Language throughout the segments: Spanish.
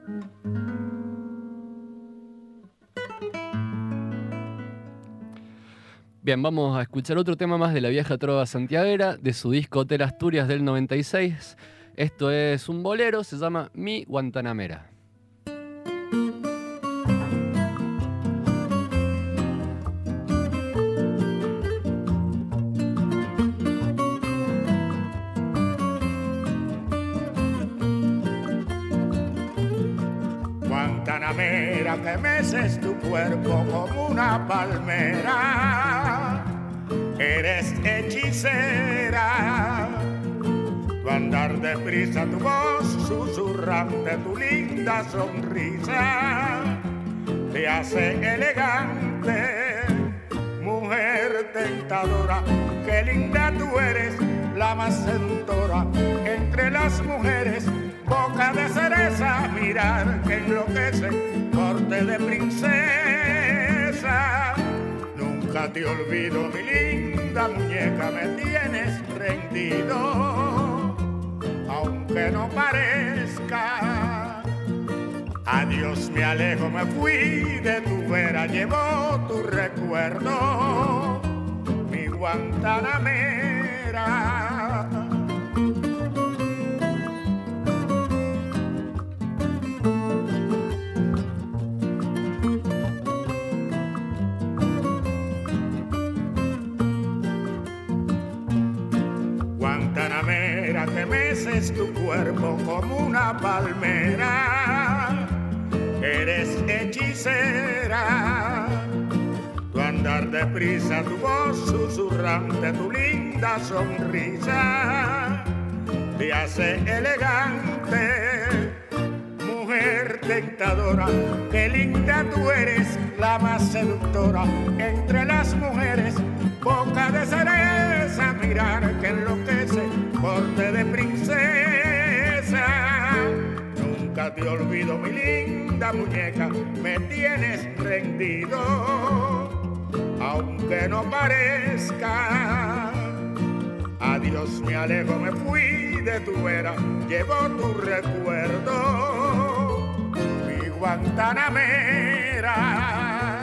Bien, vamos a escuchar otro tema más de la vieja trova santiaguera, de su disco Hotel Asturias del 96. Esto es un bolero, se llama Mi Guantanamera. Guantanamera, que meces tu cuerpo como una palmera, eres hechicera. Tu andar deprisa, tu voz susurrante, tu linda sonrisa te hace elegante, mujer tentadora. Qué linda tú eres, la más seductora entre las mujeres. Boca de cereza, mirar que enloquece, porte de princesa. Nunca te olvido, mi linda muñeca, me tienes rendido, aunque no parezca. Adiós, me alejo, me fui de tu vera, llevo tu recuerdo, mi Guantanamera. Guantanamera, que meces tu cuerpo como una palmera, eres hechicera. Tu andar deprisa, tu voz susurrante, tu linda sonrisa te hace elegante, mujer tentadora. Qué linda tú eres, la más seductora entre las mujeres. Boca de cereza, mirar que enloquece, porte de princesa. Nunca te olvido, mi linda muñeca, me tienes rendido, aunque no parezca. Adiós, me alejo, me fui de tu vera, llevo tu recuerdo, mi Guantanamera.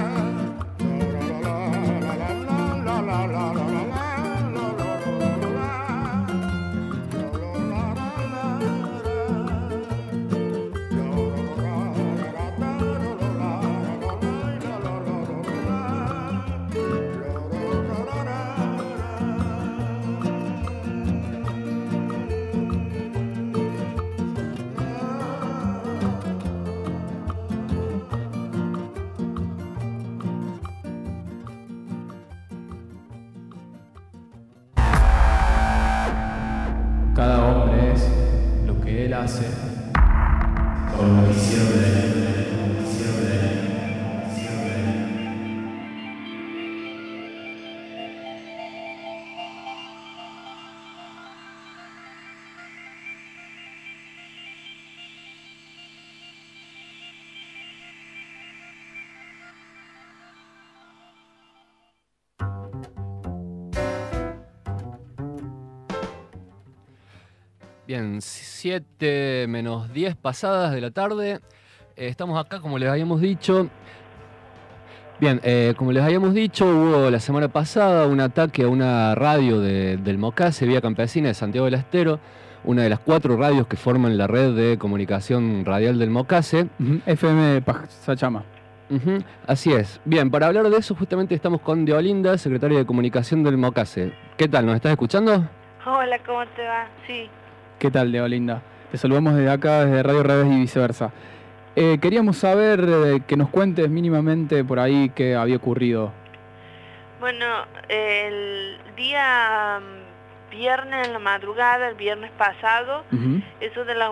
Cada hombre es lo que él hace por lo que hicieron de él. Bien, 7 menos 10 pasadas de la tarde. Estamos acá, como les habíamos dicho. Bien, como les habíamos dicho, hubo la semana pasada un ataque a una radio del Mocase, Vía Campesina de Santiago del Estero, una de las 4 radios que forman la red de comunicación radial del Mocase. FM Pachama. Así es. Bien, para hablar de eso justamente estamos con Deolinda, secretaria de comunicación del Mocase. ¿Qué tal? ¿Nos estás escuchando? Hola, ¿cómo te va? Sí. ¿Qué tal, Deolinda? Te saludamos desde acá, desde Radio Revés y viceversa. Queríamos saber que nos cuentes mínimamente por ahí qué había ocurrido. Bueno, el día viernes en la madrugada, el viernes pasado, eso de las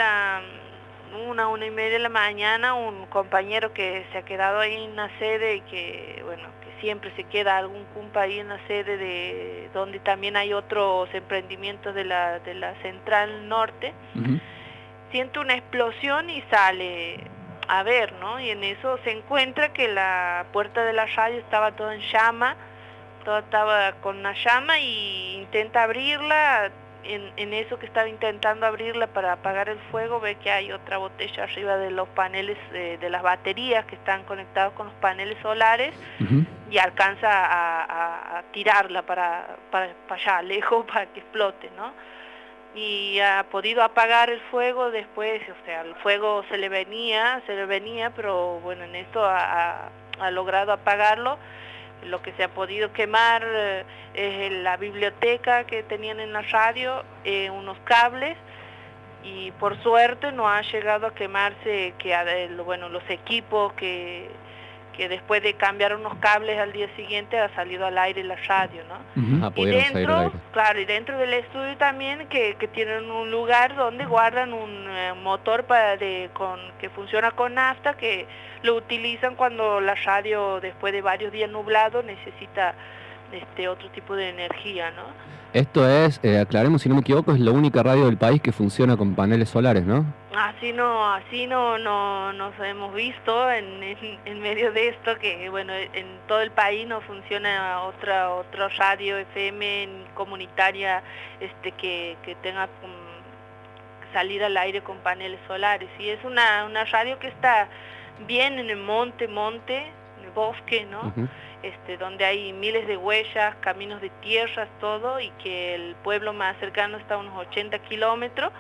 1:30 de la mañana, un compañero que se ha quedado ahí en la sede y que, bueno, que siempre se queda algún cumpa ahí en la sede de donde también hay otros emprendimientos de la Central Norte, siente una explosión y sale a ver, ¿no? Y en eso se encuentra que la puerta de la radio estaba toda en llama, todo estaba con una llama y intenta abrirla, en eso que estaba intentando abrirla para apagar el fuego, ve que hay otra botella arriba de los paneles, de las baterías que están conectados con los paneles solares, y alcanza a tirarla para allá, lejos, para que explote, ¿no? Y ha podido apagar el fuego después, o sea, el fuego se le venía, pero bueno, en esto ha logrado apagarlo. Lo que se ha podido quemar es la biblioteca que tenían en la radio, unos cables, y por suerte no ha llegado a quemarse los equipos que después de cambiar unos cables al día siguiente ha salido al aire la radio, ¿no? Y dentro, claro, y dentro del estudio también que tienen un lugar donde guardan un motor que funciona con nafta, que lo utilizan cuando la radio, después de varios días nublados, necesita otro tipo de energía, ¿no? Esto es, aclaremos si no me equivoco, es la única radio del país que funciona con paneles solares, ¿no? Así no nos hemos visto en medio de esto, que bueno, en todo el país no funciona otra radio FM comunitaria que tenga salir al aire con paneles solares. Y es una radio que está bien en el monte, en el bosque, ¿no? Donde hay miles de huellas, caminos de tierras, todo, y que el pueblo más cercano está a unos 80 kilómetros,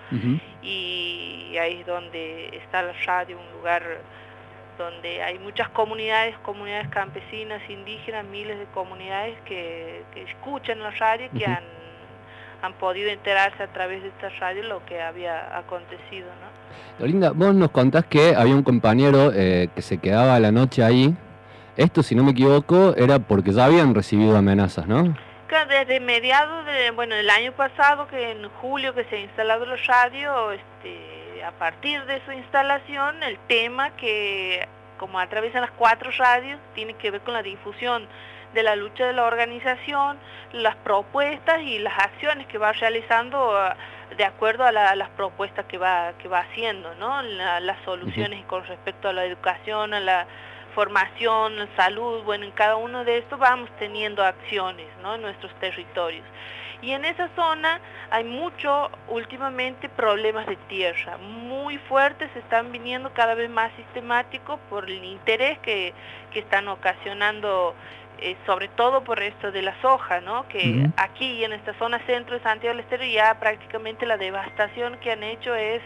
y ahí es donde está la radio, un lugar donde hay muchas comunidades campesinas, indígenas, miles de comunidades que escuchan la radio, que han podido enterarse a través de esta radio lo que había acontecido, ¿no? Olinda, vos nos contás que había un compañero que se quedaba a la noche ahí. Esto, si no me equivoco, era porque ya habían recibido amenazas, ¿no? Desde mediados del año pasado, que en julio que se ha instalado la radio, a partir de su instalación, el tema que, como atraviesan las 4 radios, tiene que ver con la difusión de la lucha de la organización, las propuestas y las acciones que va realizando de acuerdo a las propuestas que va haciendo, ¿no? Las soluciones con respecto a la educación, a la formación, salud, bueno, en cada uno de estos vamos teniendo acciones, ¿no? En nuestros territorios. Y en esa zona hay últimamente problemas de tierra, muy fuertes, se están viniendo cada vez más sistemáticos por el interés que están ocasionando, sobre todo por esto de la soja, ¿no? Que aquí en esta zona centro de Santiago del Estero ya prácticamente la devastación que han hecho es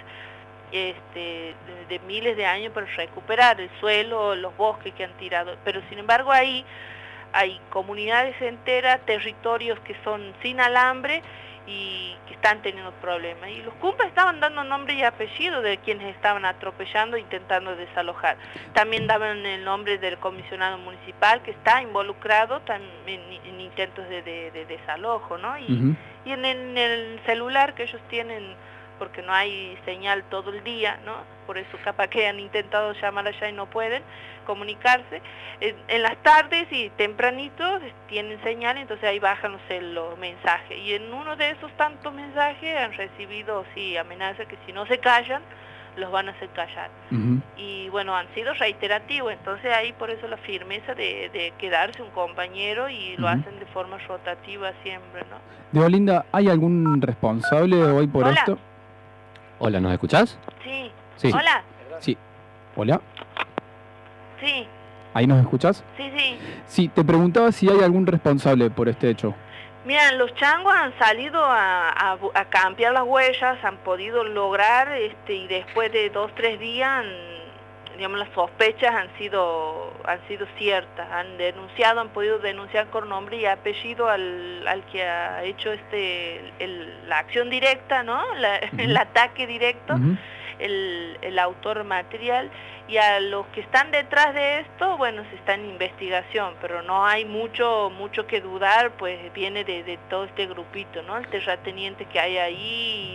de miles de años para recuperar el suelo, los bosques que han tirado, pero sin embargo ahí hay comunidades enteras, territorios que son sin alambre y que están teniendo problemas, y los cumpas estaban dando nombre y apellido de quienes estaban atropellando, intentando desalojar. También daban el nombre del comisionado municipal que está involucrado también en intentos de desalojo, ¿no? Y en el celular que ellos tienen, porque no hay señal todo el día, ¿no? Por eso capaz que han intentado llamar allá y no pueden comunicarse. En las tardes y tempranitos tienen señal, entonces ahí bajan los mensajes. Y en uno de esos tantos mensajes han recibido, amenazas que si no se callan, los van a hacer callar. Y bueno, han sido reiterativos, entonces ahí por eso la firmeza de quedarse un compañero, y lo hacen de forma rotativa siempre, ¿no? Deolinda, ¿hay algún responsable hoy por esto? Hola, ¿nos escuchás? Sí. Hola. Sí. Hola. Sí. ¿Ahí nos escuchás? Sí. Sí, te preguntaba si hay algún responsable por este hecho. Mira, los changos han salido a cambiar las huellas, han podido lograr, y después de 2-3 días, las sospechas han sido ciertas, han podido denunciar con nombre y apellido al que ha hecho la acción directa, ¿no? El ataque directo, el autor material, y a los que están detrás de esto, bueno, se está en investigación, pero no hay mucho que dudar, pues viene de todo este grupito, ¿no? El terrateniente que hay ahí,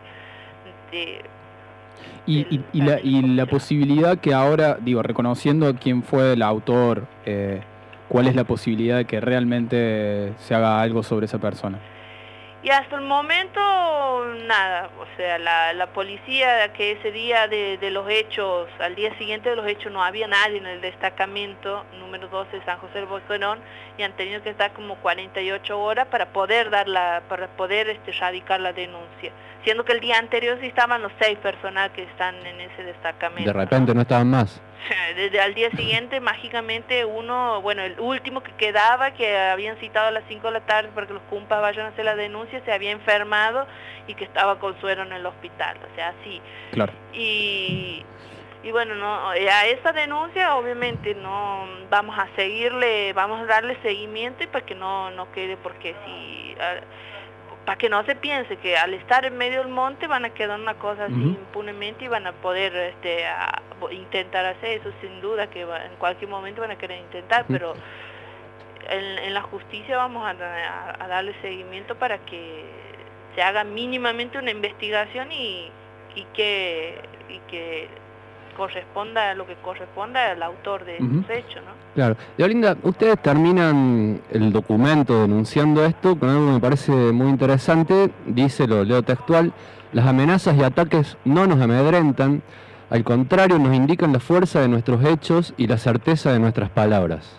y la posibilidad que ahora, reconociendo quién fue el autor, ¿cuál es la posibilidad de que realmente se haga algo sobre esa persona? Y hasta el momento nada, o sea, la policía que ese día de los hechos, al día siguiente de los hechos no había nadie en el destacamento número 12 de San José del Boquerón y han tenido que estar como 48 horas para poder radicar la denuncia, siendo que el día anterior sí estaban los 6 personas que están en ese destacamento. De repente no estaban más. Desde al día siguiente, mágicamente, el último que quedaba, que habían citado a las 5 de la tarde para que los cumpas vayan a hacer la denuncia, se había enfermado y que estaba con suero en el hospital, o sea, así. Claro. Y bueno, no, a esa denuncia obviamente no vamos a darle seguimiento y para que no quede, porque si... para que no se piense que al estar en medio del monte van a quedar una cosa así impunemente y van a poder intentar hacer eso, sin duda que en cualquier momento van a querer intentar, pero en la justicia vamos a darle seguimiento para que se haga mínimamente una investigación y que corresponda lo que corresponda al autor de esos hechos, ¿no? Claro. Deolinda, ustedes terminan el documento denunciando esto con algo que me parece muy interesante, dice, lo leo textual: las amenazas y ataques no nos amedrentan, al contrario nos indican la fuerza de nuestros hechos y la certeza de nuestras palabras.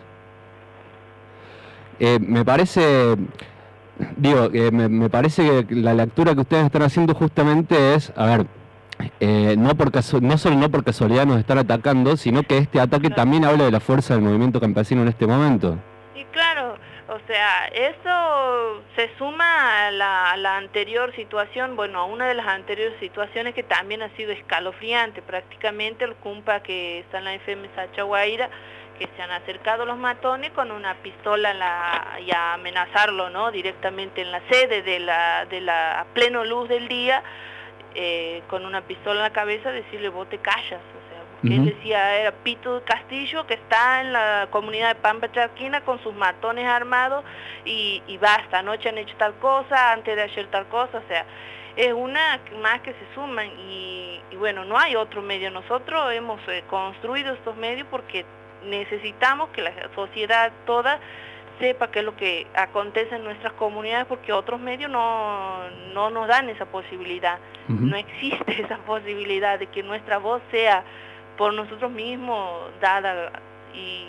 Me parece que la lectura que ustedes están haciendo justamente es, no solo por casualidad nos están atacando, sino que este ataque también habla de la fuerza del movimiento campesino en este momento. Y claro, o sea, eso se suma a la anterior situación, a una de las anteriores situaciones que también ha sido escalofriante. Prácticamente el cumpa que está en la FM Sachaguaira, que se han acercado los matones con una pistola y a amenazarlo, ¿no? Directamente en la sede a pleno luz del día, con una pistola en la cabeza, decirle: vos te callas, o sea, porque él decía, era Pito Castillo, que está en la comunidad de Pampa Charquina con sus matones armados y basta, anoche han hecho tal cosa, antes de ayer tal cosa, o sea, es una más que se suman y bueno, no hay otro medio. Nosotros hemos construido estos medios porque necesitamos que la sociedad toda sepa qué es lo que acontece en nuestras comunidades, porque otros medios no nos dan esa posibilidad. No existe esa posibilidad de que nuestra voz sea por nosotros mismos dada y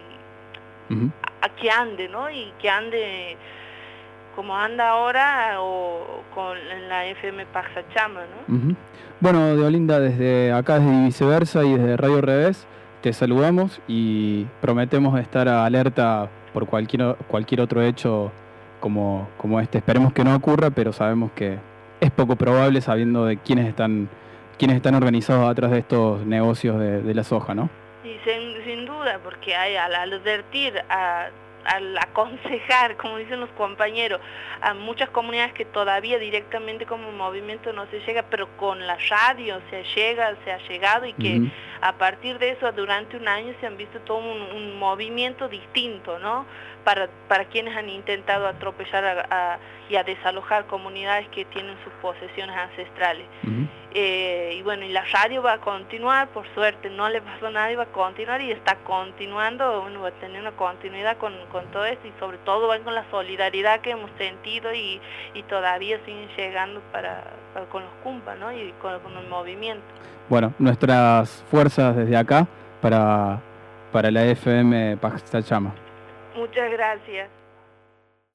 a que ande, ¿no? Y que ande como anda ahora o con la FM Paxachama, ¿no? Bueno, Deolinda, desde acá, desde Viceversa y desde Radio Revés, te saludamos y prometemos estar alerta por cualquier otro hecho como este. Esperemos que no ocurra, pero sabemos que es poco probable sabiendo de quiénes están organizados atrás de estos negocios de la soja, ¿no? Y sin duda, porque al advertir, al aconsejar, como dicen los compañeros, a muchas comunidades que todavía directamente como movimiento no se llega, pero con la radio se ha llegado y que a partir de eso durante un año se han visto todo un movimiento distinto, ¿no? Para quienes han intentado atropellar y a desalojar comunidades que tienen sus posesiones ancestrales. Y bueno, y la radio va a continuar, por suerte no le pasó a nadie, va a continuar y está continuando, va a tener una continuidad con todo esto y sobre todo va con la solidaridad que hemos sentido y todavía siguen llegando con los cumpas, ¿no? Y con el movimiento. Bueno, nuestras fuerzas desde acá para la FM Paxachama. Muchas gracias.